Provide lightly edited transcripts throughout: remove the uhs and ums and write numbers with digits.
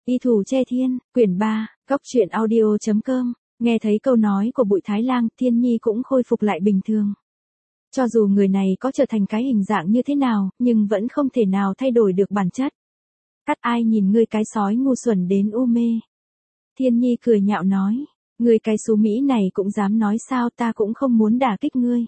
Y Thủ Che Thiên, quyển 3, Cóc truyện audio.com, nghe thấy câu nói của Bụi Thái Lang, Thiên Nhi cũng khôi phục lại bình thường. Cho dù người này có trở thành cái hình dạng như thế nào, nhưng vẫn không thể nào thay đổi được bản chất. Cắt ai nhìn ngươi cái sói ngu xuẩn đến u mê. Thiên Nhi cười nhạo nói, ngươi cái xú Mỹ này cũng dám nói sao, ta cũng không muốn đả kích ngươi.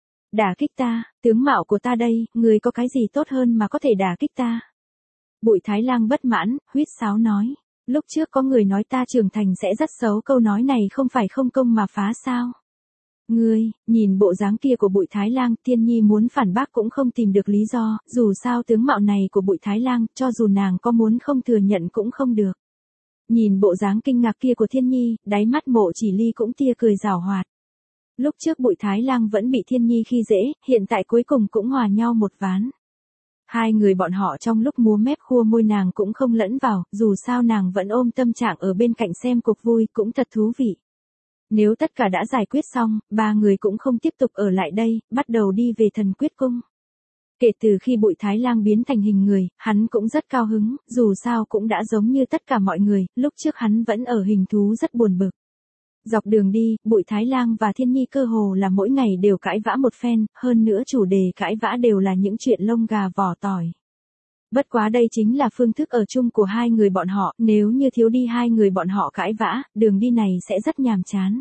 Đả kích ta, tướng mạo của ta đây, ngươi có cái gì tốt hơn mà có thể đả kích ta. Bụi Thái Lang bất mãn, huýt sáo nói, lúc trước có người nói ta trưởng thành sẽ rất xấu, câu nói này không phải không công mà phá sao. Ngươi, nhìn bộ dáng kia của Bụi Thái Lang, Thiên Nhi muốn phản bác cũng không tìm được lý do, dù sao tướng mạo này của Bụi Thái Lang, cho dù nàng có muốn không thừa nhận cũng không được. Nhìn bộ dáng kinh ngạc kia của Thiên Nhi, đáy mắt Mộ Chỉ Ly cũng tia cười giảo hoạt. Lúc trước Bụi Thái Lang vẫn bị Thiên Nhi khi dễ, hiện tại cuối cùng cũng hòa nhau một ván. Hai người bọn họ trong lúc múa mép khua môi nàng cũng không lẫn vào, dù sao nàng vẫn ôm tâm trạng ở bên cạnh xem cuộc vui, cũng thật thú vị. Nếu tất cả đã giải quyết xong, ba người cũng không tiếp tục ở lại đây, bắt đầu đi về Thần Quyết Cung. Kể từ khi Bụi Thái Lang biến thành hình người, hắn cũng rất cao hứng, dù sao cũng đã giống như tất cả mọi người, lúc trước hắn vẫn ở hình thú rất buồn bực. Dọc đường đi, Bụi Thái Lang và Thiên Nhi cơ hồ là mỗi ngày đều cãi vã một phen, hơn nữa chủ đề cãi vã đều là những chuyện lông gà vỏ tỏi. Bất quá đây chính là phương thức ở chung của hai người bọn họ, nếu như thiếu đi hai người bọn họ cãi vã, đường đi này sẽ rất nhàm chán.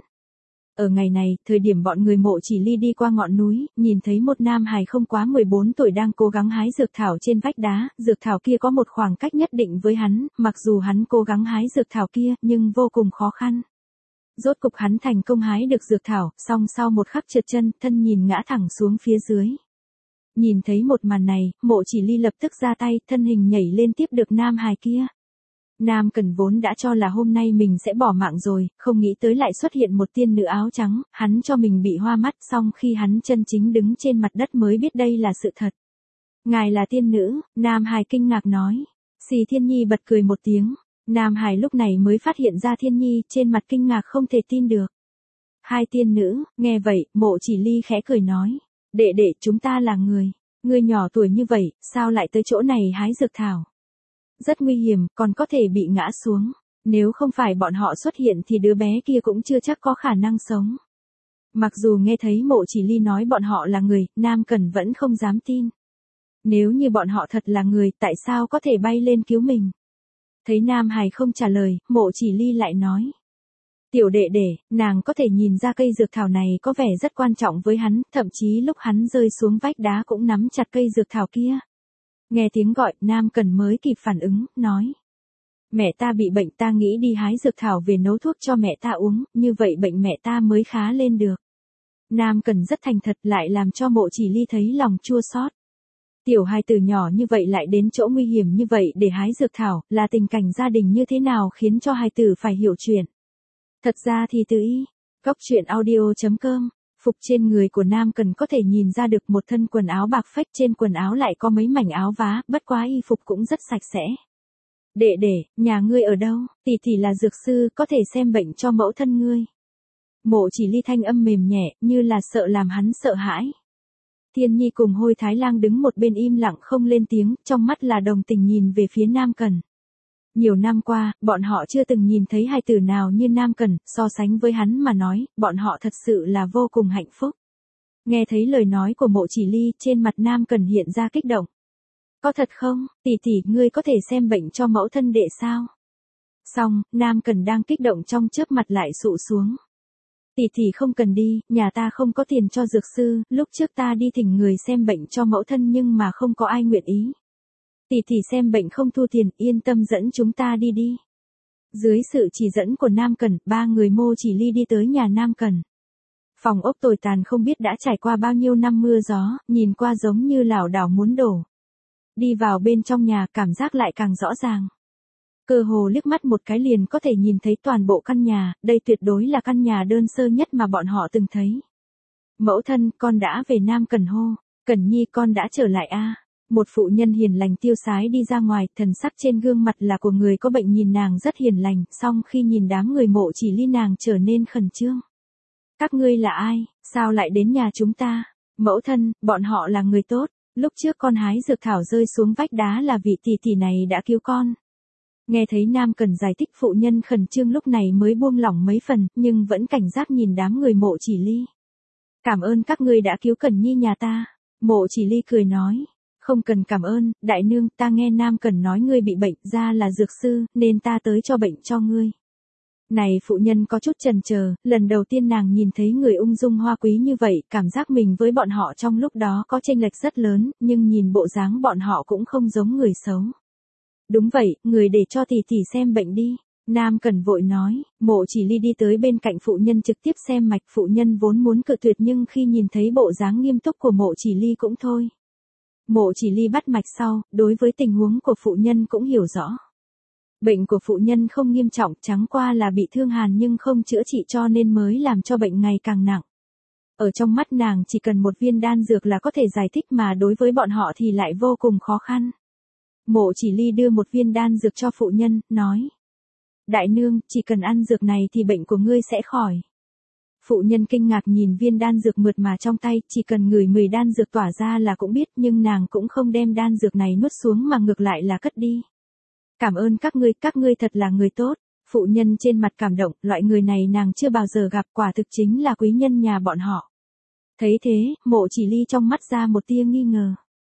Ở ngày này, thời điểm bọn người Mộ Chỉ Ly đi qua ngọn núi, nhìn thấy một nam hài không quá 14 tuổi đang cố gắng hái dược thảo trên vách đá, dược thảo kia có một khoảng cách nhất định với hắn, mặc dù hắn cố gắng hái dược thảo kia, nhưng vô cùng khó khăn. Rốt cục hắn thành công hái được dược thảo, song sau một khắc trượt chân, thân nhìn ngã thẳng xuống phía dưới. Nhìn thấy một màn này, Mộ Chỉ Ly lập tức ra tay, thân hình nhảy lên tiếp được nam hài kia. Nam Cần vốn đã cho là hôm nay mình sẽ bỏ mạng rồi, không nghĩ tới lại xuất hiện một tiên nữ áo trắng, hắn cho mình bị hoa mắt, song khi hắn chân chính đứng trên mặt đất mới biết đây là sự thật. Ngài là tiên nữ, Nam hài kinh ngạc nói. Xì Thiên Nhi bật cười một tiếng. Nam hài lúc này mới phát hiện ra Thiên Nhi, trên mặt kinh ngạc không thể tin được. Hai tiên nữ, nghe vậy, Mộ Chỉ Ly khẽ cười nói. Đệ đệ, chúng ta là người. Người nhỏ tuổi như vậy, sao lại tới chỗ này hái dược thảo? Rất nguy hiểm, còn có thể bị ngã xuống. Nếu không phải bọn họ xuất hiện thì đứa bé kia cũng chưa chắc có khả năng sống. Mặc dù nghe thấy Mộ Chỉ Ly nói bọn họ là người, Nam Cần vẫn không dám tin. Nếu như bọn họ thật là người, tại sao có thể bay lên cứu mình? Thấy Nam hài không trả lời, Mộ Chỉ Ly lại nói. Tiểu đệ đệ, nàng có thể nhìn ra cây dược thảo này có vẻ rất quan trọng với hắn, thậm chí lúc hắn rơi xuống vách đá cũng nắm chặt cây dược thảo kia. Nghe tiếng gọi, Nam Cần mới kịp phản ứng, nói. Mẹ ta bị bệnh, ta nghĩ đi hái dược thảo về nấu thuốc cho mẹ ta uống, như vậy bệnh mẹ ta mới khá lên được. Nam Cần rất thành thật, lại làm cho Mộ Chỉ Ly thấy lòng chua xót. Tiểu hài tử nhỏ như vậy lại đến chỗ nguy hiểm như vậy để hái dược thảo, là tình cảnh gia đình như thế nào khiến cho hài tử phải hiểu chuyện. Thật ra thì từ y, Cóc truyện audio.com, phục trên người của Nam Cần có thể nhìn ra được một thân quần áo bạc phách, trên quần áo lại có mấy mảnh áo vá, bất quá y phục cũng rất sạch sẽ. Đệ đệ, nhà ngươi ở đâu? Tỷ tỷ là dược sư, có thể xem bệnh cho mẫu thân ngươi. Mộ Chỉ Ly thanh âm mềm nhẹ, như là sợ làm hắn sợ hãi. Thiên Nhi cùng Hôi Thái Lang đứng một bên im lặng không lên tiếng, trong mắt là đồng tình nhìn về phía Nam Cần. Nhiều năm qua, bọn họ chưa từng nhìn thấy hài tử nào như Nam Cần, so sánh với hắn mà nói, bọn họ thật sự là vô cùng hạnh phúc. Nghe thấy lời nói của Mộ Chỉ Ly, trên mặt Nam Cần hiện ra kích động. Có thật không, tỷ tỷ, ngươi có thể xem bệnh cho mẫu thân đệ sao? Xong, Nam Cần đang kích động trong chớp mặt lại sụ xuống. Tỷ tỷ không cần đi, nhà ta không có tiền cho dược sư, lúc trước ta đi thỉnh người xem bệnh cho mẫu thân nhưng mà không có ai nguyện ý. Tỷ tỷ xem bệnh không thu tiền, yên tâm dẫn chúng ta đi đi. Dưới sự chỉ dẫn của Nam Cần, ba người Mộ Chỉ Ly đi tới nhà Nam Cần. Phòng ốc tồi tàn không biết đã trải qua bao nhiêu năm mưa gió, nhìn qua giống như lảo đảo muốn đổ. Đi vào bên trong nhà, cảm giác lại càng rõ ràng. Cơ hồ liếc mắt một cái liền có thể nhìn thấy toàn bộ căn nhà, đây tuyệt đối là căn nhà đơn sơ nhất mà bọn họ từng thấy. Mẫu thân, con đã về. Nam Cần hô. Cần Nhi, con đã trở lại a. Một phụ nhân hiền lành tiêu sái đi ra ngoài, thần sắc trên gương mặt là của người có bệnh, nhìn nàng rất hiền lành, song khi nhìn đám người Mộ Chỉ Ly nàng trở nên khẩn trương. Các ngươi là ai, sao lại đến nhà chúng ta? Mẫu thân, bọn họ là người tốt, lúc trước con hái dược thảo rơi xuống vách đá là vị tỷ tỷ này đã cứu con. Nghe thấy Nam Cần giải thích, phụ nhân khẩn trương lúc này mới buông lỏng mấy phần, nhưng vẫn cảnh giác nhìn đám người Mộ Chỉ Ly. Cảm ơn các ngươi đã cứu Cần Nhi nhà ta. Mộ Chỉ Ly cười nói. Không cần cảm ơn, đại nương, ta nghe Nam Cần nói ngươi bị bệnh, ra là dược sư, nên ta tới cho bệnh cho ngươi. Này phụ nhân có chút chần chờ, lần đầu tiên nàng nhìn thấy người ung dung hoa quý như vậy, cảm giác mình với bọn họ trong lúc đó có chênh lệch rất lớn, nhưng nhìn bộ dáng bọn họ cũng không giống người xấu. Đúng vậy, người để cho tỷ tỷ xem bệnh đi. Nam Cần vội nói. Mộ Chỉ Ly đi tới bên cạnh phụ nhân trực tiếp xem mạch. Phụ nhân vốn muốn cự tuyệt nhưng khi nhìn thấy bộ dáng nghiêm túc của Mộ Chỉ Ly cũng thôi. Mộ Chỉ Ly bắt mạch sau, đối với tình huống của phụ nhân cũng hiểu rõ. Bệnh của phụ nhân không nghiêm trọng, chẳng qua là bị thương hàn nhưng không chữa trị cho nên mới làm cho bệnh ngày càng nặng. Ở trong mắt nàng chỉ cần một viên đan dược là có thể giải thích, mà đối với bọn họ thì lại vô cùng khó khăn. Mộ Chỉ Ly đưa một viên đan dược cho phụ nhân, nói. Đại nương, chỉ cần ăn dược này thì bệnh của ngươi sẽ khỏi. Phụ nhân kinh ngạc nhìn viên đan dược mượt mà trong tay, chỉ cần ngửi mùi đan dược tỏa ra là cũng biết, nhưng nàng cũng không đem đan dược này nuốt xuống mà ngược lại là cất đi. Cảm ơn các ngươi thật là người tốt. Phụ nhân trên mặt cảm động, loại người này nàng chưa bao giờ gặp, quả thực chính là quý nhân nhà bọn họ. Thấy thế, Mộ Chỉ Ly trong mắt ra một tia nghi ngờ.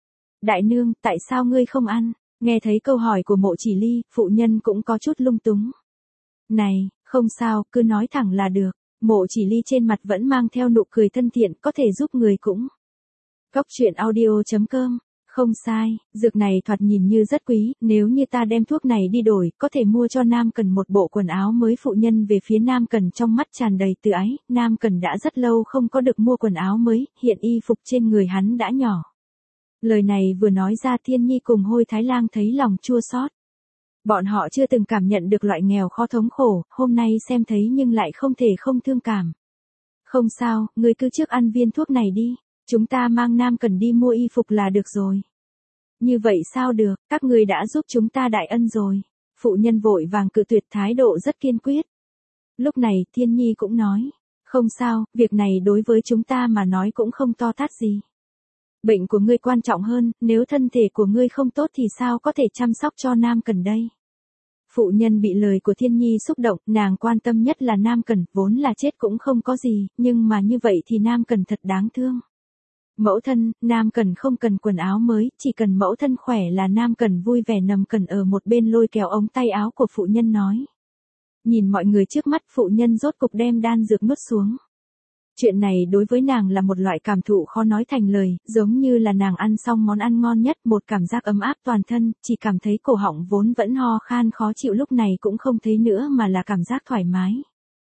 Đại nương, tại sao ngươi không ăn? Nghe thấy câu hỏi của Mộ Chỉ Ly, phụ nhân cũng có chút lung túng. Này, không sao, cứ nói thẳng là được. Mộ Chỉ Ly trên mặt vẫn mang theo nụ cười thân thiện, có thể giúp người cũng. Cốc truyện audio.com. Không sai, dược này thoạt nhìn như rất quý, nếu như ta đem thuốc này đi đổi, có thể mua cho Nam Cần một bộ quần áo mới. Phụ nhân về phía Nam Cần trong mắt tràn đầy từ ái. Nam Cần đã rất lâu không có được mua quần áo mới, hiện y phục trên người hắn đã nhỏ. Lời này vừa nói ra, Thiên Nhi cùng Hôi Thái Lang thấy lòng chua xót. Bọn họ chưa từng cảm nhận được loại nghèo khó thống khổ, hôm nay xem thấy nhưng lại không thể không thương cảm. Không sao, ngươi cứ trước ăn viên thuốc này đi, chúng ta mang Nam Cần đi mua y phục là được rồi. Như vậy sao được, các ngươi đã giúp chúng ta đại ân rồi. Phụ nhân vội vàng cự tuyệt, thái độ rất kiên quyết. Lúc này Thiên Nhi cũng nói, không sao, việc này đối với chúng ta mà nói cũng không to tát gì. Bệnh của ngươi quan trọng hơn, nếu thân thể của ngươi không tốt thì sao có thể chăm sóc cho Nam Cần đây. Phụ nhân bị lời của Thiên Nhi xúc động, nàng quan tâm nhất là Nam Cần, vốn là chết cũng không có gì, nhưng mà như vậy thì Nam Cần thật đáng thương. Mẫu thân, Nam Cần không cần quần áo mới, chỉ cần mẫu thân khỏe là Nam Cần vui vẻ. Nằm Cần ở một bên lôi kéo ống tay áo của phụ nhân nói. Nhìn mọi người trước mắt, phụ nhân rốt cục đem đan dược nuốt xuống. Chuyện này đối với nàng là một loại cảm thụ khó nói thành lời, giống như là nàng ăn xong món ăn ngon nhất, một cảm giác ấm áp toàn thân, chỉ cảm thấy cổ họng vốn vẫn ho khan khó chịu lúc này cũng không thấy nữa mà là cảm giác thoải mái.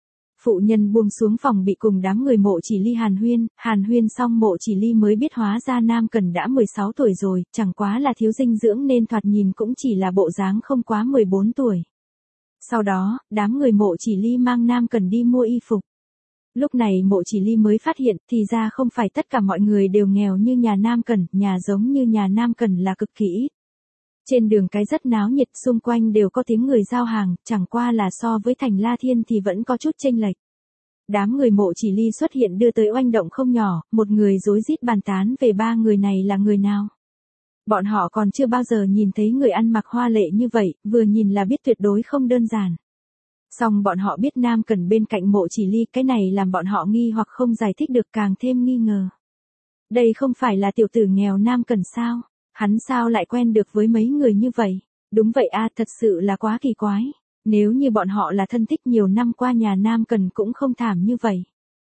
Phụ nhân buông xuống phòng bị cùng đám người Mộ Chỉ Ly hàn huyên xong Mộ Chỉ Ly mới biết hóa ra Nam Cần đã 16 tuổi rồi, chẳng quá là thiếu dinh dưỡng nên thoạt nhìn cũng chỉ là bộ dáng không quá 14 tuổi. Sau đó, đám người Mộ Chỉ Ly mang Nam Cần đi mua y phục. Lúc này Mộ Chỉ Ly mới phát hiện, thì ra không phải tất cả mọi người đều nghèo như nhà Nam Cần, nhà giống như nhà Nam Cần là cực kỳ ít. Trên đường cái rất náo nhiệt, xung quanh đều có tiếng người giao hàng, chẳng qua là so với thành La Thiên thì vẫn có chút chênh lệch. Đám người Mộ Chỉ Ly xuất hiện đưa tới oanh động không nhỏ, một người rối rít bàn tán về ba người này là người nào. Bọn họ còn chưa bao giờ nhìn thấy người ăn mặc hoa lệ như vậy, vừa nhìn là biết tuyệt đối không đơn giản. Song bọn họ biết Nam Cần bên cạnh Mộ Chỉ Ly, cái này làm bọn họ nghi hoặc không giải thích được, càng thêm nghi ngờ. Đây không phải là tiểu tử nghèo Nam Cần sao? Hắn sao lại quen được với mấy người như vậy? Đúng vậy a, thật sự là quá kỳ quái. Nếu như bọn họ là thân thích nhiều năm qua nhà Nam Cần cũng không thảm như vậy.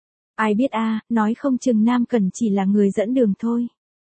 Ai biết a, nói không chừng Nam Cần chỉ là người dẫn đường thôi.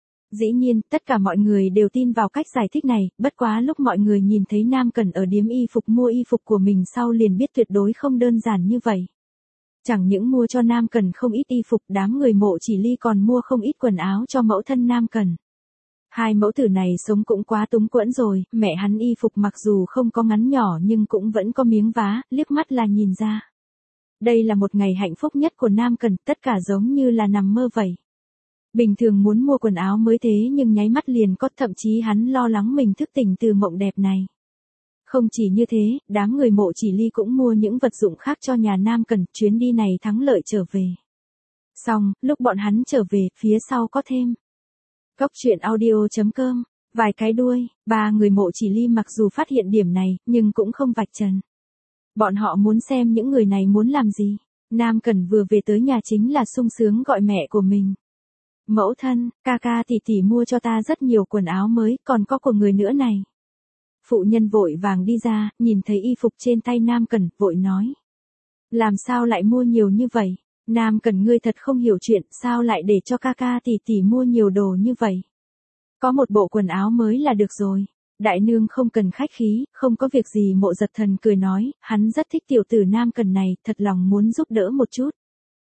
Dĩ nhiên, tất cả mọi người đều tin vào cách giải thích này, bất quá lúc mọi người nhìn thấy Nam Cần ở điếm y phục mua y phục của mình sau liền biết tuyệt đối không đơn giản như vậy. Chẳng những mua cho Nam Cần không ít y phục, đám người Mộ Chỉ Ly còn mua không ít quần áo cho mẫu thân Nam Cần. Hai mẫu tử này sống cũng quá túng quẫn rồi, mẹ hắn y phục mặc dù không có ngắn nhỏ nhưng cũng vẫn có miếng vá, liếc mắt là nhìn ra. Đây là một ngày hạnh phúc nhất của Nam Cần, tất cả giống như là nằm mơ vậy. Bình thường muốn mua quần áo mới thế nhưng nháy mắt liền có, thậm chí hắn lo lắng mình thức tỉnh từ mộng đẹp này. Không chỉ như thế, đám người Mộ Chỉ Ly cũng mua những vật dụng khác cho nhà Nam Cần, chuyến đi này thắng lợi trở về. Xong, lúc bọn hắn trở về, phía sau có thêm. Cốc truyện audio.com Vài cái đuôi, ba người Mộ Chỉ Ly mặc dù phát hiện điểm này, nhưng cũng không vạch trần. Bọn họ muốn xem những người này muốn làm gì. Nam Cẩn vừa về tới nhà chính là sung sướng gọi mẹ của mình. Mẫu thân, ca ca tỷ tỷ mua cho ta rất nhiều quần áo mới, còn có của người nữa này. Phụ nhân vội vàng đi ra, nhìn thấy y phục trên tay Nam Cẩn, vội nói. Làm sao lại mua nhiều như vậy? Nam Cẩn ngươi thật không hiểu chuyện, sao lại để cho ca ca tỷ tỷ mua nhiều đồ như vậy? Có một bộ quần áo mới là được rồi. Đại nương không cần khách khí, không có việc gì. Mộ Giật Thần cười nói, hắn rất thích tiểu tử Nam Cẩn này, thật lòng muốn giúp đỡ một chút.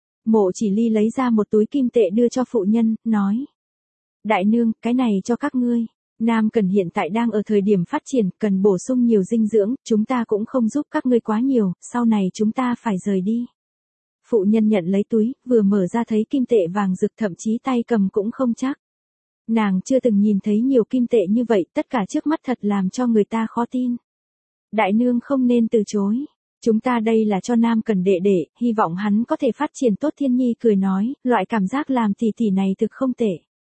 Mộ Chỉ Ly lấy ra một túi kim tệ đưa cho phụ nhân, nói. Đại nương, cái này cho các ngươi. Nam Cẩn hiện tại đang ở thời điểm phát triển, cần bổ sung nhiều dinh dưỡng, chúng ta cũng không giúp các ngươi quá nhiều, sau này chúng ta phải rời đi. Phụ nhân nhận lấy túi, vừa mở ra thấy kim tệ vàng rực, thậm chí tay cầm cũng không chắc. Nàng chưa từng nhìn thấy nhiều kim tệ như vậy, tất cả trước mắt thật làm cho người ta khó tin. Đại nương không nên từ chối. Chúng ta đây là cho Nam Cẩn đệ đệ, hy vọng hắn có thể phát triển tốt. Thiên Nhi cười nói, loại cảm giác làm tỷ tỷ này thực không tệ.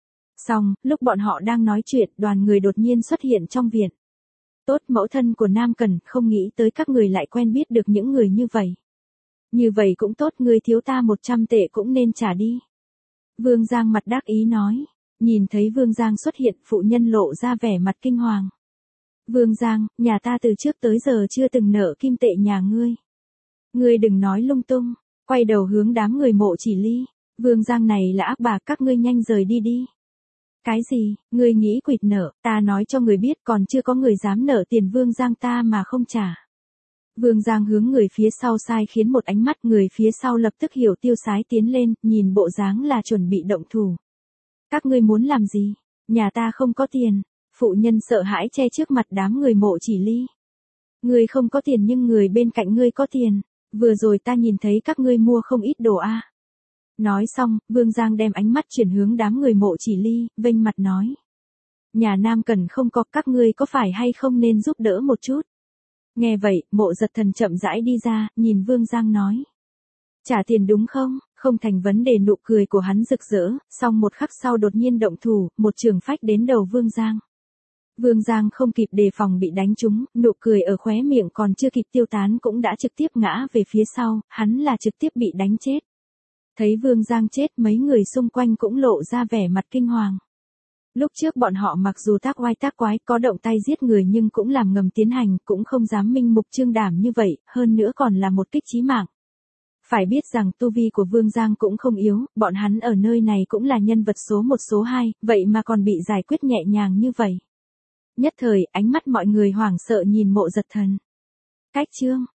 Xong, lúc bọn họ đang nói chuyện, đoàn người đột nhiên xuất hiện trong viện. Tốt, mẫu thân của Nam Cẩn, không nghĩ tới các người lại quen biết được những người như vậy. Như vậy cũng tốt, ngươi thiếu ta 100 tệ cũng nên trả đi. Vương Giang mặt đắc ý nói. Nhìn thấy Vương Giang xuất hiện, phụ nhân lộ ra vẻ mặt kinh hoàng. Vương Giang, nhà ta từ trước tới giờ chưa từng nợ kim tệ nhà ngươi. Ngươi đừng nói lung tung. Quay đầu hướng đám người Mộ Chỉ Ly. Vương Giang này là ác bà, các ngươi nhanh rời đi đi. Cái gì, ngươi nghĩ quỵt nợ, ta nói cho người biết còn chưa có người dám nợ tiền Vương Giang ta mà không trả. Vương Giang hướng người phía sau sai khiến một ánh mắt, người phía sau lập tức hiểu tiêu sái tiến lên, nhìn bộ dáng là chuẩn bị động thủ. Các ngươi muốn làm gì? Nhà ta không có tiền. Phụ nhân sợ hãi che trước mặt đám người Mộ Chỉ Ly. Ngươi không có tiền nhưng người bên cạnh ngươi có tiền. Vừa rồi ta nhìn thấy các ngươi mua không ít đồ a. Nói xong, Vương Giang đem ánh mắt chuyển hướng đám người Mộ Chỉ Ly, vênh mặt nói. Nhà Nam Cẩn không có, các ngươi có phải hay không nên giúp đỡ một chút? Nghe vậy, Mộ Giật Thần chậm rãi đi ra, nhìn Vương Giang nói. Trả tiền đúng không? Không thành vấn đề. Nụ cười của hắn rực rỡ, xong một khắc sau đột nhiên động thủ, một trường phách đến đầu Vương Giang. Vương Giang không kịp đề phòng bị đánh trúng, nụ cười ở khóe miệng còn chưa kịp tiêu tán cũng đã trực tiếp ngã về phía sau, hắn là trực tiếp bị đánh chết. Thấy Vương Giang chết, mấy người xung quanh cũng lộ ra vẻ mặt kinh hoàng. Lúc trước bọn họ mặc dù tác oai tác quái có động tay giết người nhưng cũng làm ngầm tiến hành, cũng không dám minh mục trương đảm như vậy, hơn nữa còn là một kích chí mạng. Phải biết rằng tu vi của Vương Giang cũng không yếu, bọn hắn ở nơi này cũng là nhân vật số 1 số 2, vậy mà còn bị giải quyết nhẹ nhàng như vậy. Nhất thời, ánh mắt mọi người hoảng sợ nhìn Mộ Giật Thần. Cách chương